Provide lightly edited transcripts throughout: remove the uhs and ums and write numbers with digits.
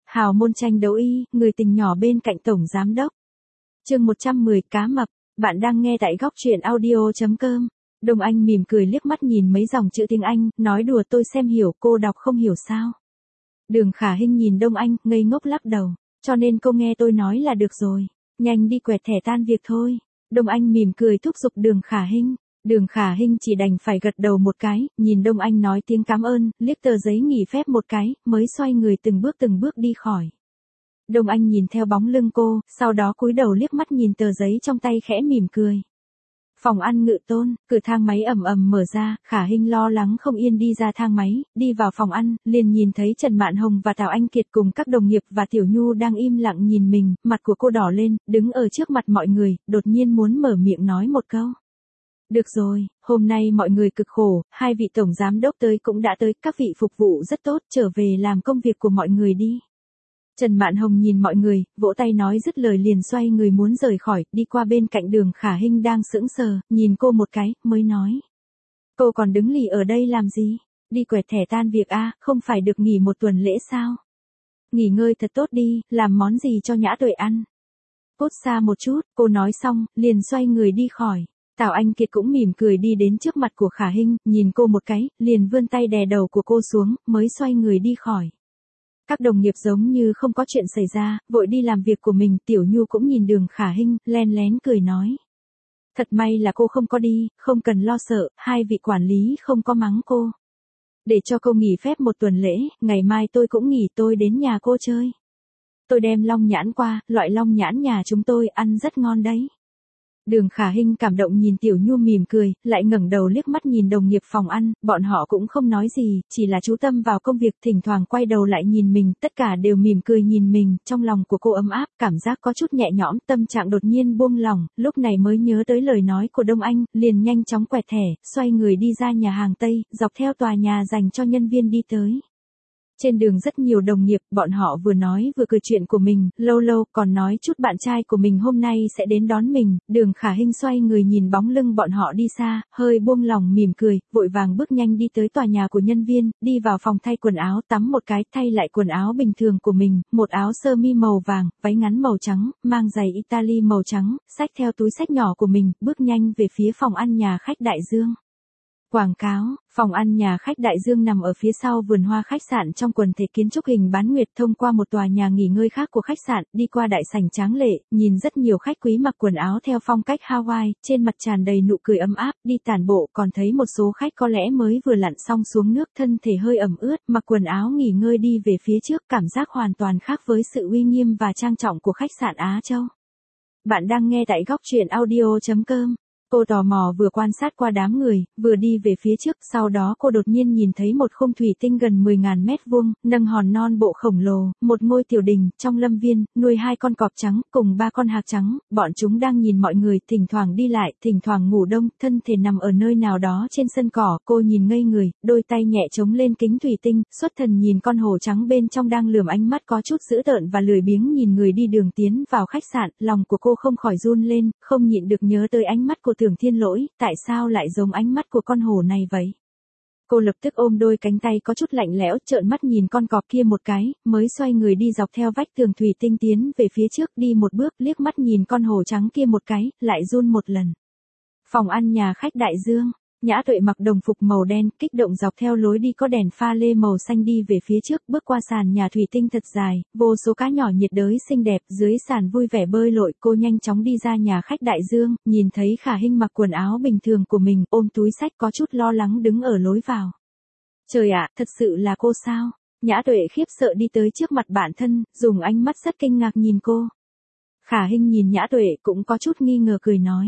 Hào môn tranh đấu y, người tình nhỏ bên cạnh tổng giám đốc. Chương 110 cá mập, bạn đang nghe tại góc truyện audio.com. Đông Anh mỉm cười liếc mắt nhìn mấy dòng chữ tiếng Anh, nói đùa tôi xem hiểu, cô đọc không hiểu sao? Đường Khả Hinh nhìn Đông Anh, ngây ngốc lắc đầu, cho nên cô nghe tôi nói là được rồi, nhanh đi quẹt thẻ tan việc thôi. Đông Anh mỉm cười thúc giục Đường Khả Hinh. Đường Khả Hinh chỉ đành phải gật đầu một cái, nhìn Đông Anh nói tiếng cảm ơn, liếc tờ giấy nghỉ phép một cái, mới xoay người từng bước đi khỏi. Đông Anh nhìn theo bóng lưng cô, sau đó cúi đầu liếc mắt nhìn tờ giấy trong tay khẽ mỉm cười. Phòng ăn Ngự Tôn, cửa thang máy ầm ầm mở ra, Khả Hinh lo lắng không yên đi ra thang máy, đi vào phòng ăn, liền nhìn thấy Trần Mạn Hồng và Tào Anh Kiệt cùng các đồng nghiệp và Tiểu Nhu đang im lặng nhìn mình, mặt của cô đỏ lên, đứng ở trước mặt mọi người, đột nhiên muốn mở miệng nói một câu. Được rồi, hôm nay mọi người cực khổ, hai vị tổng giám đốc tới cũng đã tới, các vị phục vụ rất tốt, trở về làm công việc của mọi người đi. Trần Mạn Hồng nhìn mọi người, vỗ tay nói dứt lời liền xoay người muốn rời khỏi, đi qua bên cạnh Đường Khả Hinh đang sững sờ, nhìn cô một cái, mới nói. Cô còn đứng lì ở đây làm gì? Đi quẹt thẻ tan việc a, không phải được nghỉ một tuần lễ sao? Nghỉ ngơi thật tốt đi, làm món gì cho Nhã Tuệ ăn? Cút xa một chút, cô nói xong, liền xoay người đi khỏi. Tào Anh Kiệt cũng mỉm cười đi đến trước mặt của Khả Hinh, nhìn cô một cái, liền vươn tay đè đầu của cô xuống, mới xoay người đi khỏi. Các đồng nghiệp giống như không có chuyện xảy ra, vội đi làm việc của mình, Tiểu Nhu cũng nhìn Đường Khả Hinh, len lén cười nói. Thật may là cô không có đi, không cần lo sợ, hai vị quản lý không có mắng cô. Để cho cô nghỉ phép một tuần lễ, ngày mai tôi cũng nghỉ, tôi đến nhà cô chơi. Tôi đem long nhãn qua, loại long nhãn nhà chúng tôi ăn rất ngon đấy. Đường Khả Hinh cảm động nhìn Tiểu Nhu mỉm cười, lại ngẩng đầu liếc mắt nhìn đồng nghiệp phòng ăn, bọn họ cũng không nói gì, chỉ là chú tâm vào công việc, thỉnh thoảng quay đầu lại nhìn mình, tất cả đều mỉm cười nhìn mình, trong lòng của cô ấm áp, cảm giác có chút nhẹ nhõm, tâm trạng đột nhiên buông lỏng, lúc này mới nhớ tới lời nói của Đông Anh, liền nhanh chóng quẹt thẻ, xoay người đi ra nhà hàng Tây, dọc theo tòa nhà dành cho nhân viên đi tới. Trên đường rất nhiều đồng nghiệp, bọn họ vừa nói vừa cười chuyện của mình, lâu lâu còn nói chút bạn trai của mình hôm nay sẽ đến đón mình. Đường Khả Hinh xoay người nhìn bóng lưng bọn họ đi xa, hơi buông lòng mỉm cười, vội vàng bước nhanh đi tới tòa nhà của nhân viên, đi vào phòng thay quần áo, tắm một cái, thay lại quần áo bình thường của mình, một áo sơ mi màu vàng, váy ngắn màu trắng, mang giày Italy màu trắng, xách theo túi xách nhỏ của mình, bước nhanh về phía phòng ăn nhà khách Đại Dương. Quảng cáo, phòng ăn nhà khách Đại Dương nằm ở phía sau vườn hoa khách sạn trong quần thể kiến trúc hình bán nguyệt, thông qua một tòa nhà nghỉ ngơi khác của khách sạn, đi qua đại sảnh tráng lệ, nhìn rất nhiều khách quý mặc quần áo theo phong cách Hawaii, trên mặt tràn đầy nụ cười ấm áp, đi tản bộ, còn thấy một số khách có lẽ mới vừa lặn xong xuống nước, thân thể hơi ẩm ướt, mặc quần áo nghỉ ngơi đi về phía trước, cảm giác hoàn toàn khác với sự uy nghiêm và trang trọng của khách sạn Á Châu. Bạn đang nghe tại góc truyện audio.com. Cô tò mò vừa quan sát qua đám người, vừa đi về phía trước, sau đó cô đột nhiên nhìn thấy một khung thủy tinh gần 10.000 mét vuông, nâng hòn non bộ khổng lồ, một ngôi tiểu đình, trong lâm viên, nuôi 2 con cọp trắng, cùng 3 con hạc trắng, bọn chúng đang nhìn mọi người, thỉnh thoảng đi lại, thỉnh thoảng ngủ đông, thân thể nằm ở nơi nào đó trên sân cỏ, cô nhìn ngây người, đôi tay nhẹ chống lên kính thủy tinh, xuất thần nhìn con hổ trắng bên trong đang lườm ánh mắt có chút dữ tợn và lười biếng nhìn người đi đường tiến vào khách sạn, lòng của cô không khỏi run lên, không nhịn được nhớ tới ánh mắt của Tưởng Thiên Lỗi, tại sao lại giống ánh mắt của con hổ này vậy? Cô lập tức ôm đôi cánh tay có chút lạnh lẽo, trợn mắt nhìn con cọp kia một cái, mới xoay người đi dọc theo vách tường thủy tinh tiến về phía trước, đi một bước, liếc mắt nhìn con hổ trắng kia một cái, lại run một lần. Phòng ăn nhà khách Đại Dương. Nhã Tuệ mặc đồng phục màu đen, kích động dọc theo lối đi có đèn pha lê màu xanh đi về phía trước, bước qua sàn nhà thủy tinh thật dài, vô số cá nhỏ nhiệt đới xinh đẹp, dưới sàn vui vẻ bơi lội, cô nhanh chóng đi ra nhà khách Đại Dương, nhìn thấy Khả Hinh mặc quần áo bình thường của mình, ôm túi xách có chút lo lắng đứng ở lối vào. Trời ạ, thật sự là cô sao? Nhã Tuệ khiếp sợ đi tới trước mặt bản thân, dùng ánh mắt rất kinh ngạc nhìn cô. Khả Hinh nhìn Nhã Tuệ cũng có chút nghi ngờ cười nói.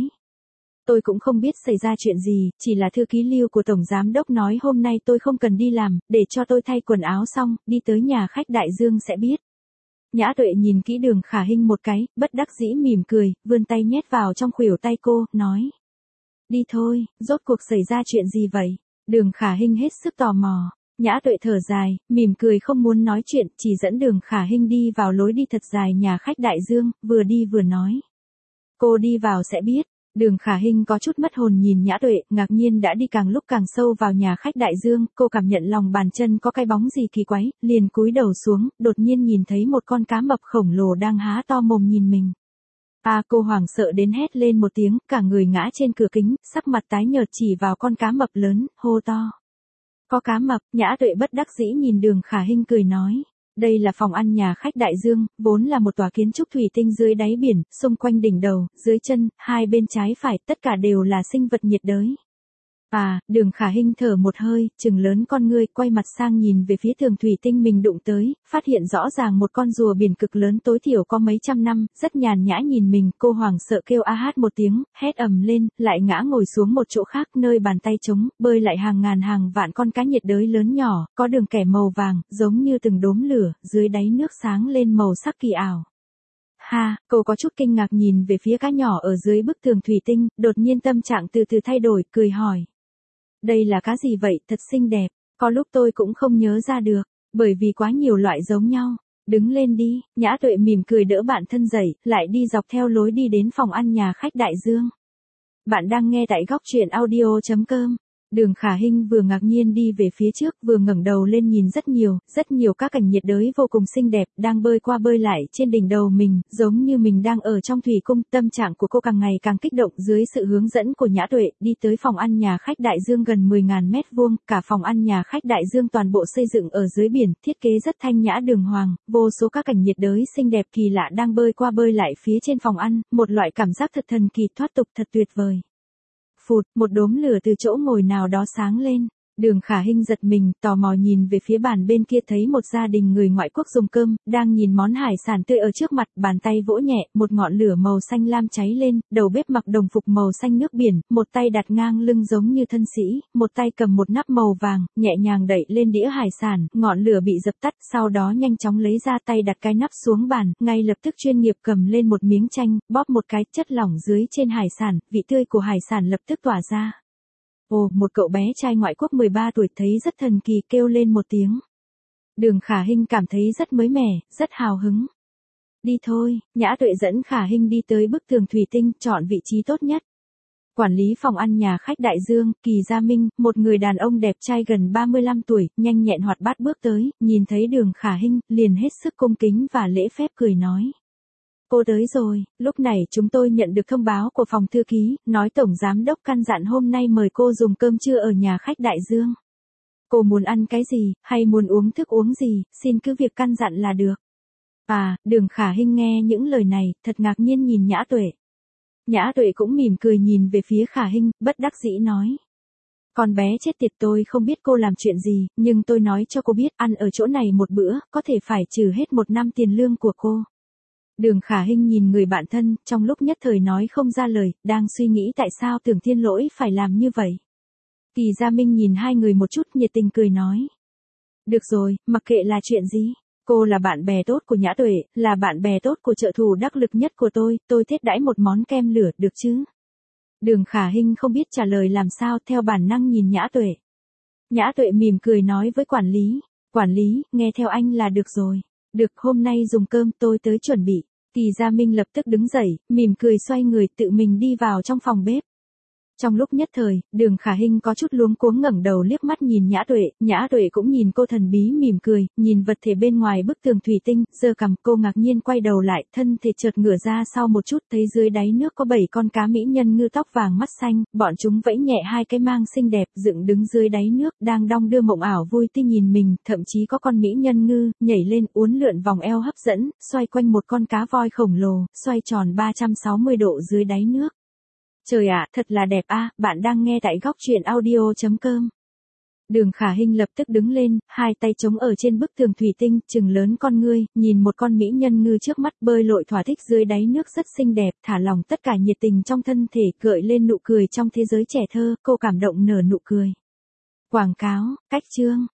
Tôi cũng không biết xảy ra chuyện gì, chỉ là thư ký Lưu của Tổng Giám Đốc nói hôm nay tôi không cần đi làm, để cho tôi thay quần áo xong, đi tới nhà khách Đại Dương sẽ biết. Nhã Tuệ nhìn kỹ Đường Khả Hinh một cái, bất đắc dĩ mỉm cười, vươn tay nhét vào trong khuỷu tay cô, nói. Đi thôi, rốt cuộc xảy ra chuyện gì vậy? Đường Khả Hinh hết sức tò mò. Nhã Tuệ thở dài, mỉm cười không muốn nói chuyện, chỉ dẫn Đường Khả Hinh đi vào lối đi thật dài nhà khách Đại Dương, vừa đi vừa nói. Cô đi vào sẽ biết. Đường Khả Hinh có chút mất hồn nhìn Nhã Tuệ, ngạc nhiên đã đi càng lúc càng sâu vào nhà khách đại dương, cô cảm nhận lòng bàn chân có cái bóng gì kỳ quái, liền cúi đầu xuống, đột nhiên nhìn thấy một con cá mập khổng lồ đang há to mồm nhìn mình. Cô hoảng sợ đến hét lên một tiếng, cả người ngã trên cửa kính, sắc mặt tái nhợt chỉ vào con cá mập lớn, hô to. Có cá mập. Nhã Tuệ bất đắc dĩ nhìn Đường Khả Hinh cười nói. Đây là phòng ăn nhà khách đại dương, vốn là một tòa kiến trúc thủy tinh dưới đáy biển, xung quanh đỉnh đầu, dưới chân, hai bên trái phải, tất cả đều là sinh vật nhiệt đới. Đường Khả Hinh thở một hơi, trừng lớn con ngươi, quay mặt sang nhìn về phía tường thủy tinh mình đụng tới, phát hiện rõ ràng một con rùa biển cực lớn tối thiểu có mấy trăm năm, rất nhàn nhã nhìn mình, cô hoảng sợ kêu a hát một tiếng, hét ầm lên, lại ngã ngồi xuống một chỗ khác, nơi bàn tay trống, bơi lại hàng ngàn hàng vạn con cá nhiệt đới lớn nhỏ, có đường kẻ màu vàng, giống như từng đốm lửa, dưới đáy nước sáng lên màu sắc kỳ ảo. Cô có chút kinh ngạc nhìn về phía cá nhỏ ở dưới bức tường thủy tinh, đột nhiên tâm trạng từ từ thay đổi, cười hỏi. Đây là cá gì vậy, thật xinh đẹp, có lúc tôi cũng không nhớ ra được, bởi vì quá nhiều loại giống nhau. Đứng lên đi, Nhã Tuệ mỉm cười đỡ bạn thân dậy, lại đi dọc theo lối đi đến phòng ăn nhà khách đại dương. Bạn đang nghe tại góc truyện audio.com. Đường Khả Hinh vừa ngạc nhiên đi về phía trước, vừa ngẩng đầu lên nhìn rất nhiều các cảnh nhiệt đới vô cùng xinh đẹp, đang bơi qua bơi lại trên đỉnh đầu mình, giống như mình đang ở trong thủy cung. Tâm trạng của cô càng ngày càng kích động dưới sự hướng dẫn của Nhã Tuệ, đi tới phòng ăn nhà khách đại dương gần 10.000 mét vuông, cả phòng ăn nhà khách đại dương toàn bộ xây dựng ở dưới biển, thiết kế rất thanh nhã đường hoàng, vô số các cảnh nhiệt đới xinh đẹp kỳ lạ đang bơi qua bơi lại phía trên phòng ăn, một loại cảm giác thật thần kỳ thoát tục thật tuyệt vời. Một đốm lửa từ chỗ ngồi nào đó sáng lên. Đường Khả Hinh giật mình, tò mò nhìn về phía bàn bên kia thấy một gia đình người ngoại quốc dùng cơm, đang nhìn món hải sản tươi ở trước mặt, bàn tay vỗ nhẹ, một ngọn lửa màu xanh lam cháy lên, đầu bếp mặc đồng phục màu xanh nước biển, một tay đặt ngang lưng giống như thân sĩ, một tay cầm một nắp màu vàng, nhẹ nhàng đẩy lên đĩa hải sản, ngọn lửa bị dập tắt, sau đó nhanh chóng lấy ra tay đặt cái nắp xuống bàn, ngay lập tức chuyên nghiệp cầm lên một miếng chanh, bóp một cái, chất lỏng dưới trên hải sản, vị tươi của hải sản lập tức tỏa ra. Một cậu bé trai ngoại quốc 13 tuổi thấy rất thần kỳ kêu lên một tiếng. Đường Khả Hinh cảm thấy rất mới mẻ, rất hào hứng. Đi thôi, Nhã Tuệ dẫn Khả Hinh đi tới bức tường thủy tinh, chọn vị trí tốt nhất. Quản lý phòng ăn nhà khách đại dương, Kỳ Gia Minh, một người đàn ông đẹp trai gần 35 tuổi, nhanh nhẹn hoạt bát bước tới, nhìn thấy Đường Khả Hinh, liền hết sức cung kính và lễ phép cười nói. Cô tới rồi, lúc này chúng tôi nhận được thông báo của phòng thư ký, nói Tổng Giám đốc căn dặn hôm nay mời cô dùng cơm trưa ở nhà khách đại dương. Cô muốn ăn cái gì, hay muốn uống thức uống gì, xin cứ việc căn dặn là được. Đường Khả Hinh nghe những lời này, thật ngạc nhiên nhìn Nhã Tuệ. Nhã Tuệ cũng mỉm cười nhìn về phía Khả Hinh, bất đắc dĩ nói. Con bé chết tiệt, tôi không biết cô làm chuyện gì, nhưng tôi nói cho cô biết, ăn ở chỗ này một bữa, có thể phải trừ hết 1 năm tiền lương của cô. Đường Khả Hinh nhìn người bạn thân, trong lúc nhất thời nói không ra lời, đang suy nghĩ tại sao Tưởng Thiên Lỗi phải làm như vậy. Kỳ Gia Minh nhìn hai người một chút, nhiệt tình cười nói. Được rồi, mặc kệ là chuyện gì. Cô là bạn bè tốt của Nhã Tuệ, là bạn bè tốt của trợ thủ đắc lực nhất của tôi thiết đãi một món kem lửa, được chứ? Đường Khả Hinh không biết trả lời làm sao, theo bản năng nhìn Nhã Tuệ. Nhã Tuệ mỉm cười nói với quản lý, nghe theo anh là được rồi. Được, hôm nay dùng cơm, tôi tới chuẩn bị. Kỳ Gia Minh lập tức đứng dậy, mỉm cười xoay người tự mình đi vào trong phòng bếp. Trong lúc nhất thời, Đường Khả Hinh có chút luống cuống ngẩng đầu liếc mắt nhìn Nhã Tuệ cũng nhìn cô thần bí mỉm cười, nhìn vật thể bên ngoài bức tường thủy tinh, giơ cằm, cô ngạc nhiên quay đầu lại, thân thể chợt ngửa ra sau một chút, thấy dưới đáy nước có 7 con cá mỹ nhân ngư tóc vàng mắt xanh, bọn chúng vẫy nhẹ hai cái mang xinh đẹp, dựng đứng dưới đáy nước, đang đong đưa mộng ảo vui tươi nhìn mình, thậm chí có con mỹ nhân ngư nhảy lên, uốn lượn vòng eo hấp dẫn, xoay quanh một con cá voi khổng lồ, xoay tròn 360 độ dưới đáy nước. Trời ạ, thật là đẹp a, bạn đang nghe tại góc truyện audio.com. Đường Khả Hinh lập tức đứng lên, hai tay chống ở trên bức tường thủy tinh, trừng lớn con ngươi, nhìn một con mỹ nhân ngư trước mắt bơi lội thỏa thích dưới đáy nước rất xinh đẹp, thả lỏng tất cả nhiệt tình trong thân thể, gợi lên nụ cười trong thế giới trẻ thơ, cô cảm động nở nụ cười. Quảng cáo, cách chương.